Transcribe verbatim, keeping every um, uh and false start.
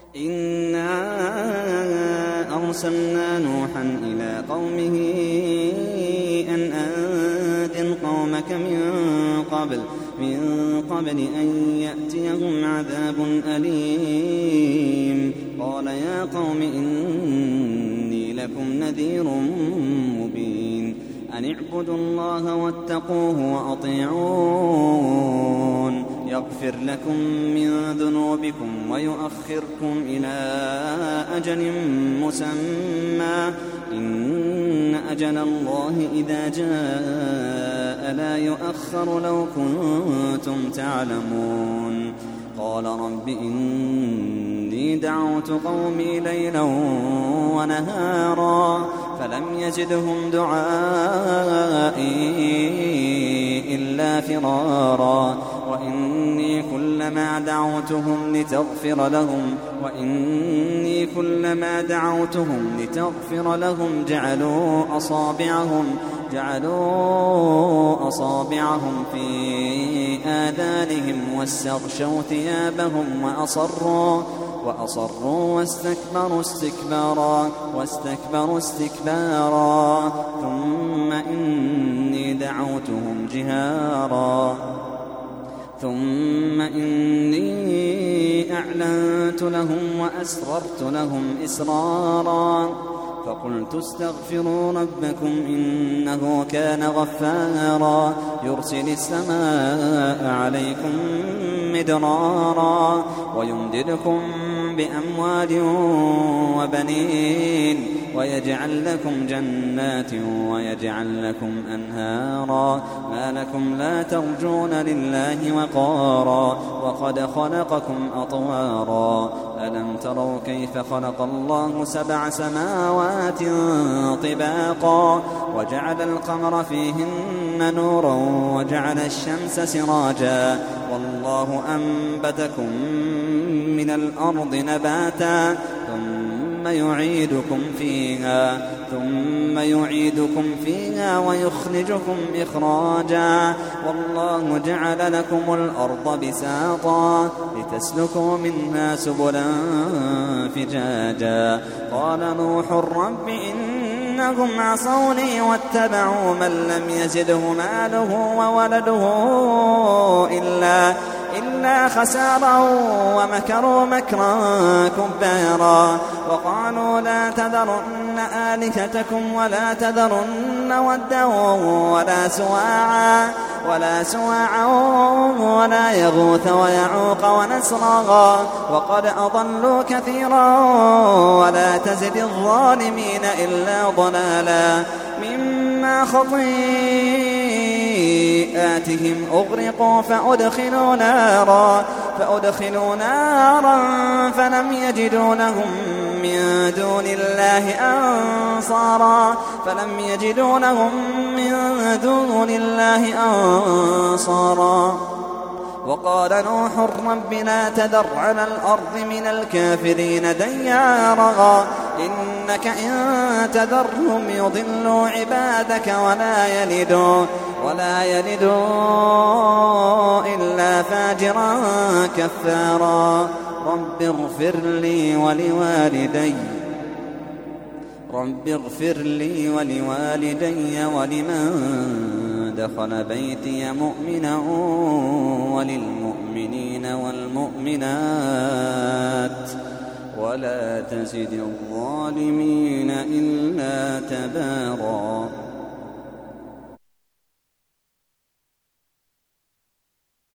إنا أرسلنا نوحا إلى قومه أن أنذر قومك من قبل من قبل أن يأتيهم عذاب أليم. قال يا قوم إني لكم نذير مبين أن اعبدوا الله واتقوه وأطيعون يغفر لكم من ذنوبكم ويؤخركم إلى أجل مسمى إن أجل الله إذا جاء لا يؤخر لو كنتم تعلمون. قال رب إني دعوت قومي ليلا ونهارا فلم يزدهم دعائي إلا فرارا وإني كلما دعوتهم لتغفر لهم وإني كلما دعوتهم لتغفر لهم جعلوا أصابعهم جعلوا أصابعهم في آذانهم واستغشوا ثيابهم وأصروا وأصروا واستكبروا استكبارا واستكبروا استكبارا ثم إني دعوتهم جهارا ثم إني أعلنت لهم وأسررت لهم إسرارا فقلت استغفروا ربكم إنه كان غفارا يرسل السماء عليكم مدرارا ويمددكم بأموال وبنين ويجعل لكم جنات ويجعل لكم أنهارا ما لكم لا ترجون لله وقارا وقد خلقكم أطوارا ألم تروا كيف خلق الله سبع سماوات طباقا وجعل القمر فيهن نورا وجعل الشمس سراجا والله أنبتكم من الأرض نباتا ثم يعيدكم فيها ثم يعيدكم فيها ويخرجكم إخراجا والله جعل لكم الأرض بساطا لتسلكوا منها سبلا فجاجا. قال نوح رب إنهم عصوني واتبعوا من لم يزده ماله وولده إلا إلا خسارا ومكروا مكرا كبارا وقالوا لا تذرن آلهتكم ولا تذرن ودا ولا سواعا ولا سواعا ولا يغوث ويعوق ونسرا وقد أضلوا كثيرا ولا تزد الظالمين إلا ضلالا مما خطيئاتهم أغرقوا فأدخلوا نارا فأدخلوا نارا فلم يجدوا لهم من دون الله أنصارا فلم يجدوا لهم من دون الله أنصارا. وقال نوح رب لا تذر على الأرض من الكافرين ديارا إنك إن تذرهم يضلوا عبادك ولا يلدوا ولا يلدوا إلا فاجرا كفارا. رب اغفر لي ولوالدي رب اغفر لي ولوالدي ولمن دخل بيتي مؤمنا وللمؤمنين والمؤمنات ولا تزد الظالمين إلا تبارا.